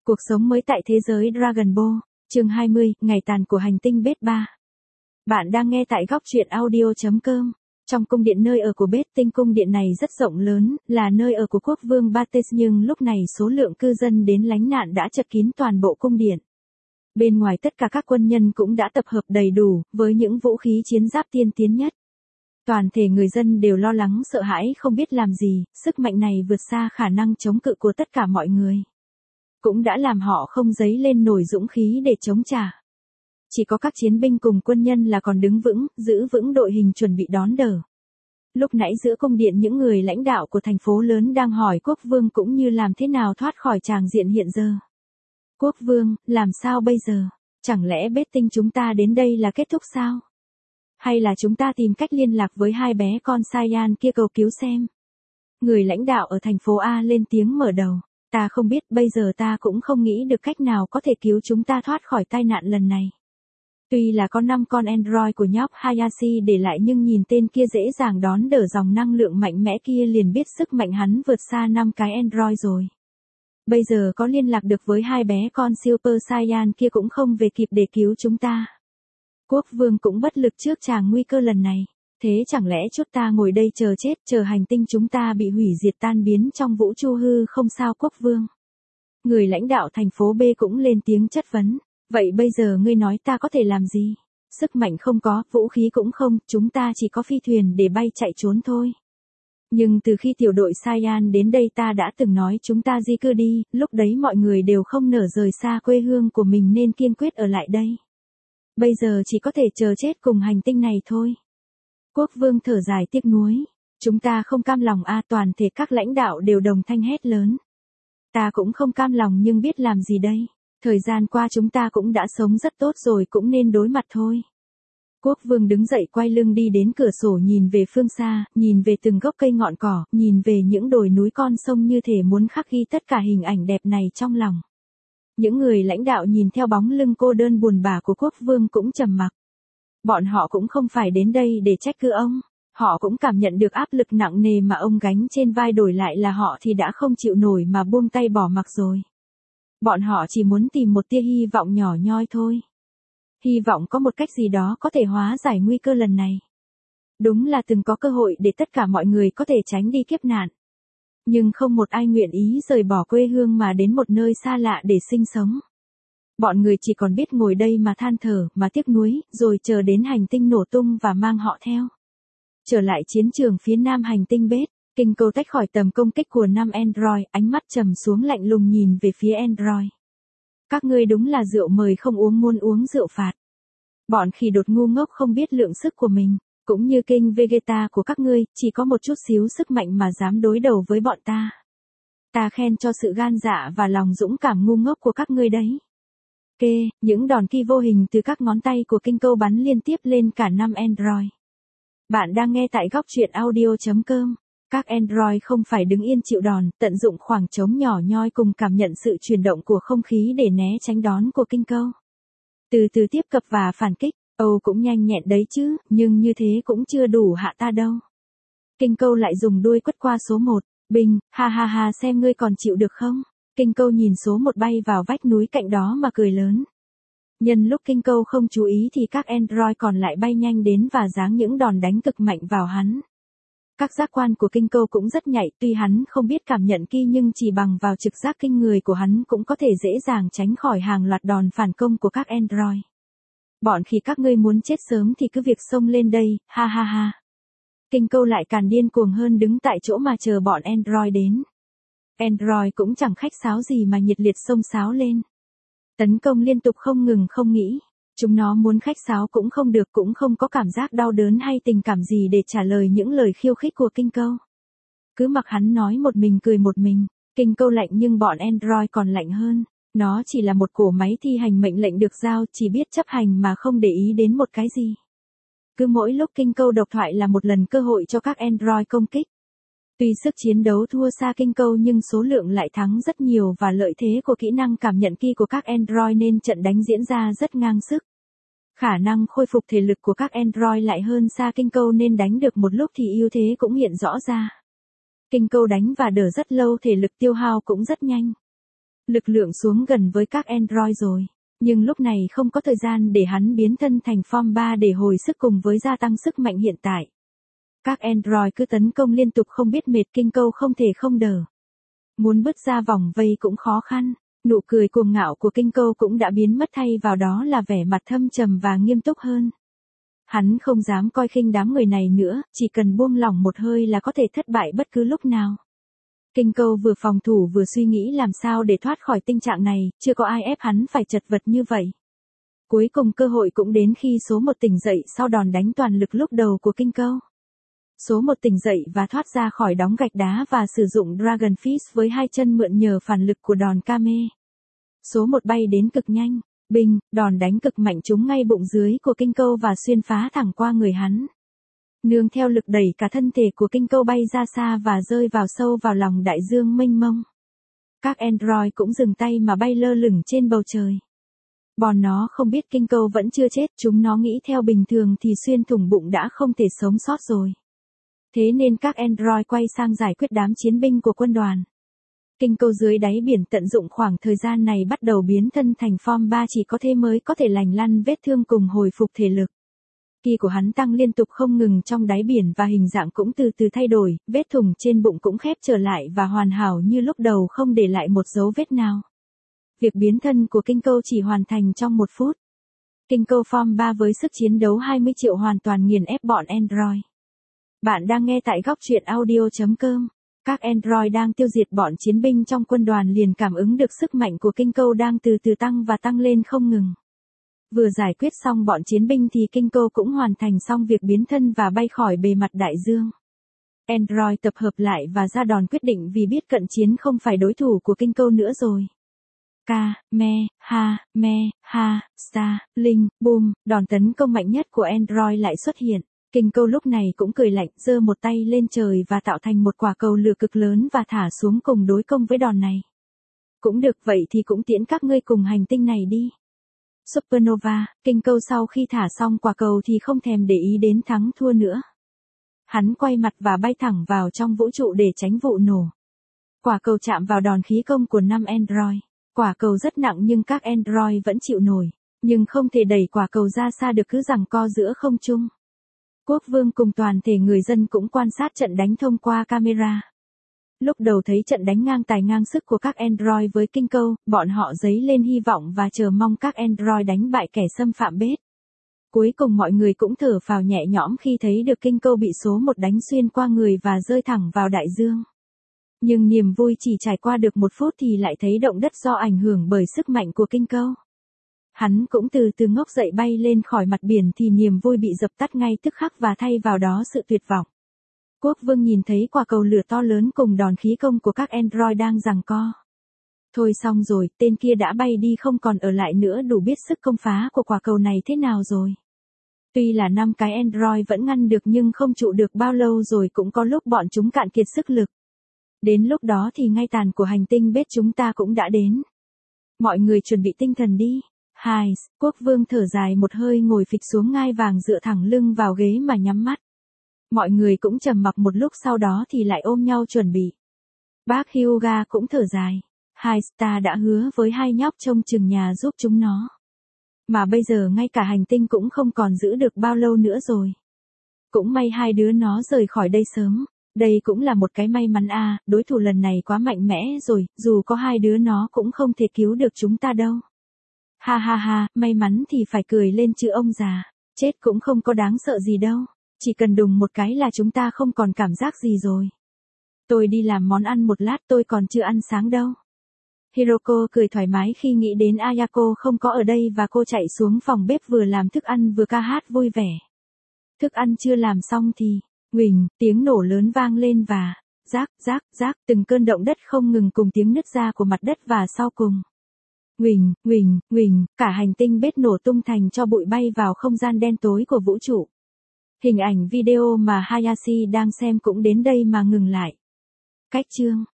Cuộc sống mới tại thế giới Dragon Ball, chương 20, ngày tàn của hành tinh Bết 3. Bạn đang nghe tại góc truyện audio.com. Trong cung điện nơi ở của Bết Tinh, cung điện này rất rộng lớn, là nơi ở của quốc vương Bates, nhưng lúc này số lượng cư dân đến lánh nạn đã chật kín toàn bộ cung điện. Bên ngoài tất cả các quân nhân cũng đã tập hợp đầy đủ, với những vũ khí chiến giáp tiên tiến nhất. Toàn thể người dân đều lo lắng sợ hãi không biết làm gì, sức mạnh này vượt xa khả năng chống cự của tất cả mọi người. Cũng đã làm họ không dấy lên nổi dũng khí để chống trả. Chỉ có các chiến binh cùng quân nhân là còn đứng vững, giữ vững đội hình chuẩn bị đón đỡ. Lúc nãy giữa cung điện, những người lãnh đạo của thành phố lớn đang hỏi quốc vương cũng như làm thế nào thoát khỏi tràng diện hiện giờ. Quốc vương, làm sao bây giờ? Chẳng lẽ Bết Tinh chúng ta đến đây là kết thúc sao? Hay là chúng ta tìm cách liên lạc với hai bé con Saiyan kia cầu cứu xem? Người lãnh đạo ở thành phố A lên tiếng mở đầu. Ta không biết, bây giờ ta cũng không nghĩ được cách nào có thể cứu chúng ta thoát khỏi tai nạn lần này. Tuy là có 5 con android của nhóc Hayashi để lại, nhưng nhìn tên kia dễ dàng đón đỡ dòng năng lượng mạnh mẽ kia liền biết sức mạnh hắn vượt xa 5 cái android rồi. Bây giờ có liên lạc được với hai bé con Super Saiyan kia cũng không về kịp để cứu chúng ta. Quốc vương cũng bất lực trước tràng nguy cơ lần này. Thế chẳng lẽ chúng ta ngồi đây chờ chết, chờ hành tinh chúng ta bị hủy diệt tan biến trong vũ trụ hư không sao quốc vương? Người lãnh đạo thành phố B cũng lên tiếng chất vấn. Vậy bây giờ ngươi nói ta có thể làm gì? Sức mạnh không có, vũ khí cũng không, chúng ta chỉ có phi thuyền để bay chạy trốn thôi. Nhưng từ khi tiểu đội Saiyan đến đây ta đã từng nói chúng ta di cư đi, lúc đấy mọi người đều không nỡ rời xa quê hương của mình nên kiên quyết ở lại đây. Bây giờ chỉ có thể chờ chết cùng hành tinh này thôi. Quốc vương thở dài tiếc nuối. Chúng ta không cam lòng toàn thể các lãnh đạo đều đồng thanh hét lớn. Ta cũng không cam lòng nhưng biết làm gì đây. Thời gian qua chúng ta cũng đã sống rất tốt rồi, cũng nên đối mặt thôi. Quốc vương đứng dậy quay lưng đi đến cửa sổ, nhìn về phương xa, nhìn về từng gốc cây ngọn cỏ, nhìn về những đồi núi con sông, như thể muốn khắc ghi tất cả hình ảnh đẹp này trong lòng. Những người lãnh đạo nhìn theo bóng lưng cô đơn buồn bã của quốc vương cũng trầm mặc. Bọn họ cũng không phải đến đây để trách cứ ông. Họ cũng cảm nhận được áp lực nặng nề mà ông gánh trên vai, đổi lại là họ thì đã không chịu nổi mà buông tay bỏ mặc rồi. Bọn họ chỉ muốn tìm một tia hy vọng nhỏ nhoi thôi. Hy vọng có một cách gì đó có thể hóa giải nguy cơ lần này. Đúng là từng có cơ hội để tất cả mọi người có thể tránh đi kiếp nạn. Nhưng không một ai nguyện ý rời bỏ quê hương mà đến một nơi xa lạ để sinh sống. Bọn người chỉ còn biết ngồi đây mà than thở, mà tiếc nuối, rồi chờ đến hành tinh nổ tung và mang họ theo. Trở lại chiến trường phía nam hành tinh Bết, Kinh Câu tách khỏi tầm công kích của 5 android, ánh mắt trầm xuống lạnh lùng nhìn về phía android. Các ngươi đúng là rượu mời không uống muốn uống rượu phạt. Bọn khỉ đột ngu ngốc không biết lượng sức của mình, cũng như King Vegeta của các ngươi, chỉ có một chút xíu sức mạnh mà dám đối đầu với bọn ta. Ta khen cho sự gan dạ và lòng dũng cảm ngu ngốc của các ngươi đấy. Những đòn ki vô hình từ các ngón tay của Kinh Câu bắn liên tiếp lên cả 5 android. Bạn đang nghe tại góc truyện audio.com. Các android không phải đứng yên chịu đòn, tận dụng khoảng trống nhỏ nhoi cùng cảm nhận sự chuyển động của không khí để né tránh đón của Kinh Câu. Từ từ tiếp cận và phản kích, cũng nhanh nhẹn đấy chứ, nhưng như thế cũng chưa đủ hạ ta đâu. Kinh Câu lại dùng đuôi quất qua số 1, bình, ha ha ha, xem ngươi còn chịu được không? Kinh Câu nhìn số 1 bay vào vách núi cạnh đó mà cười lớn. Nhân lúc Kinh Câu không chú ý thì các android còn lại bay nhanh đến và giáng những đòn đánh cực mạnh vào hắn. Các giác quan của Kinh Câu cũng rất nhạy, tuy hắn không biết cảm nhận ki nhưng chỉ bằng vào trực giác kinh người của hắn cũng có thể dễ dàng tránh khỏi hàng loạt đòn phản công của các android. Bọn khi các ngươi muốn chết sớm thì cứ việc xông lên đây, ha ha ha. Kinh Câu lại càng điên cuồng hơn, đứng tại chỗ mà chờ bọn android đến. Android cũng chẳng khách sáo gì mà nhiệt liệt xông xáo lên. Tấn công liên tục không ngừng không nghỉ. Chúng nó muốn khách sáo cũng không được, cũng không có cảm giác đau đớn hay tình cảm gì để trả lời những lời khiêu khích của Kinh Câu. Cứ mặc hắn nói một mình cười một mình. Kinh Câu lạnh nhưng bọn android còn lạnh hơn. Nó chỉ là một cỗ máy thi hành mệnh lệnh được giao, chỉ biết chấp hành mà không để ý đến một cái gì. Cứ mỗi lúc Kinh Câu độc thoại là một lần cơ hội cho các android công kích. Tuy sức chiến đấu thua xa Kinh Câu nhưng số lượng lại thắng rất nhiều và lợi thế của kỹ năng cảm nhận ki của các android nên trận đánh diễn ra rất ngang sức. Khả năng khôi phục thể lực của các android lại hơn xa Kinh Câu nên đánh được một lúc thì ưu thế cũng hiện rõ ra. Kinh Câu đánh và đỡ rất lâu, thể lực tiêu hao cũng rất nhanh. lực lượng xuống gần với các Android rồi. Nhưng lúc này không có thời gian để hắn biến thân thành Form 3 để hồi sức cùng với gia tăng sức mạnh hiện tại. Các Android cứ tấn công liên tục không biết mệt, Kinh Câu không thể không đỡ. Muốn bứt ra vòng vây cũng khó khăn, nụ cười cuồng ngạo của Kinh Câu cũng đã biến mất, thay vào đó là vẻ mặt thâm trầm và nghiêm túc hơn. Hắn không dám coi khinh đám người này nữa, chỉ cần buông lỏng một hơi là có thể thất bại bất cứ lúc nào. Kinh Câu vừa phòng thủ vừa suy nghĩ làm sao để thoát khỏi tình trạng này, chưa có ai ép hắn phải chật vật như vậy. Cuối cùng cơ hội cũng đến khi số 1 tỉnh dậy sau đòn đánh toàn lực lúc đầu của Kinh Câu. Số 1 tỉnh dậy và thoát ra khỏi đống gạch đá và sử dụng Dragon Fist với hai chân mượn nhờ phản lực của đòn Kame. Số 1 bay đến cực nhanh, binh, đòn đánh cực mạnh trúng ngay bụng dưới của Kinh Câu và xuyên phá thẳng qua người hắn. Nương theo lực đẩy, cả thân thể của Kinh Câu bay ra xa và rơi vào sâu vào lòng đại dương mênh mông. Các Android cũng dừng tay mà bay lơ lửng trên bầu trời. Bọn nó không biết Kinh Câu vẫn chưa chết, chúng nó nghĩ theo bình thường thì xuyên thủng bụng đã không thể sống sót rồi. Thế nên các Android quay sang giải quyết đám chiến binh của quân đoàn. Kinh Câu dưới đáy biển tận dụng khoảng thời gian này bắt đầu biến thân thành Form 3, chỉ có thế mới có thể lành lăn vết thương cùng hồi phục thể lực. Ki của hắn tăng liên tục không ngừng trong đáy biển và hình dạng cũng từ từ thay đổi, vết thủng trên bụng cũng khép trở lại và hoàn hảo như lúc đầu, không để lại một dấu vết nào. Việc biến thân của Kinh Câu chỉ hoàn thành trong 1 phút. Kinh Câu Form 3 với sức chiến đấu 20 triệu hoàn toàn nghiền ép bọn Android. Bạn đang nghe tại góc truyện audio.com. Các Android đang tiêu diệt bọn chiến binh trong quân đoàn liền cảm ứng được sức mạnh của Kinh Câu đang từ từ tăng và tăng lên không ngừng. Vừa giải quyết xong bọn chiến binh thì Kinh Câu cũng hoàn thành xong việc biến thân và bay khỏi bề mặt đại dương. Android tập hợp lại và ra đòn quyết định vì biết cận chiến không phải đối thủ của Kinh Câu nữa rồi. Star, Linh, Boom, đòn tấn công mạnh nhất của Android lại xuất hiện. Kinh Câu lúc này cũng cười lạnh, giơ một tay lên trời và tạo thành một quả cầu lửa cực lớn và thả xuống cùng đối công với đòn này. Cũng được, vậy thì cũng tiễn các ngươi cùng hành tinh này đi. Supernova, Kinh Câu sau khi thả xong quả cầu thì không thèm để ý đến thắng thua nữa. Hắn quay mặt và bay thẳng vào trong vũ trụ để tránh vụ nổ. Quả cầu chạm vào đòn khí công của 5 Android. Quả cầu rất nặng nhưng các Android vẫn chịu nổi, nhưng không thể đẩy quả cầu ra xa được, cứ giằng co giữa không trung. Quốc vương cùng toàn thể người dân cũng quan sát trận đánh thông qua camera. Lúc đầu thấy trận đánh ngang tài ngang sức của các Android với Kinh Câu, bọn họ dấy lên hy vọng và chờ mong các Android đánh bại kẻ xâm phạm bếp. Cuối cùng mọi người cũng thở phào nhẹ nhõm khi thấy được Kinh Câu bị số 1 đánh xuyên qua người và rơi thẳng vào đại dương. Nhưng niềm vui chỉ trải qua được 1 phút thì lại thấy động đất do ảnh hưởng bởi sức mạnh của Kinh Câu. Hắn cũng từ từ ngóc dậy bay lên khỏi mặt biển thì niềm vui bị dập tắt ngay tức khắc và thay vào đó sự tuyệt vọng. Quốc vương nhìn thấy quả cầu lửa to lớn cùng đòn khí công của các Android đang giằng co. Thôi xong rồi, tên kia đã bay đi không còn ở lại nữa, đủ biết sức công phá của quả cầu này thế nào rồi. Tuy là 5 cái Android vẫn ngăn được nhưng không trụ được bao lâu rồi, cũng có lúc bọn chúng cạn kiệt sức lực. Đến lúc đó thì ngay tàn của hành tinh bếp chúng ta cũng đã đến. Mọi người chuẩn bị tinh thần đi. Quốc vương thở dài một hơi, ngồi phịch xuống ngai vàng dựa thẳng lưng vào ghế mà nhắm mắt. Mọi người cũng trầm mặc một lúc, sau đó thì lại ôm nhau chuẩn bị. Bác Hyuga cũng thở dài. Star đã hứa với hai nhóc trông chừng nhà giúp chúng nó. Mà bây giờ ngay cả hành tinh cũng không còn giữ được bao lâu nữa rồi. Cũng may hai đứa nó rời khỏi đây sớm. Đây cũng là một cái may mắn à, đối thủ lần này quá mạnh mẽ rồi, dù có hai đứa nó cũng không thể cứu được chúng ta đâu. Ha, may mắn thì phải cười lên chứ ông già, chết cũng không có đáng sợ gì đâu, chỉ cần đùng một cái là chúng ta không còn cảm giác gì rồi. Tôi đi làm món ăn một lát, tôi còn chưa ăn sáng đâu. Hiroko cười thoải mái khi nghĩ đến Ayako không có ở đây và cô chạy xuống phòng bếp vừa làm thức ăn vừa ca hát vui vẻ. Thức ăn chưa làm xong thì, huỳnh, tiếng nổ lớn vang lên và, rác, từng cơn động đất không ngừng cùng tiếng nứt ra của mặt đất và sau cùng. Huỳnh, cả hành tinh bếp nổ tung thành tro bụi bay vào không gian đen tối của vũ trụ. Hình ảnh video mà Hayashi đang xem cũng đến đây mà ngừng lại. Cách chương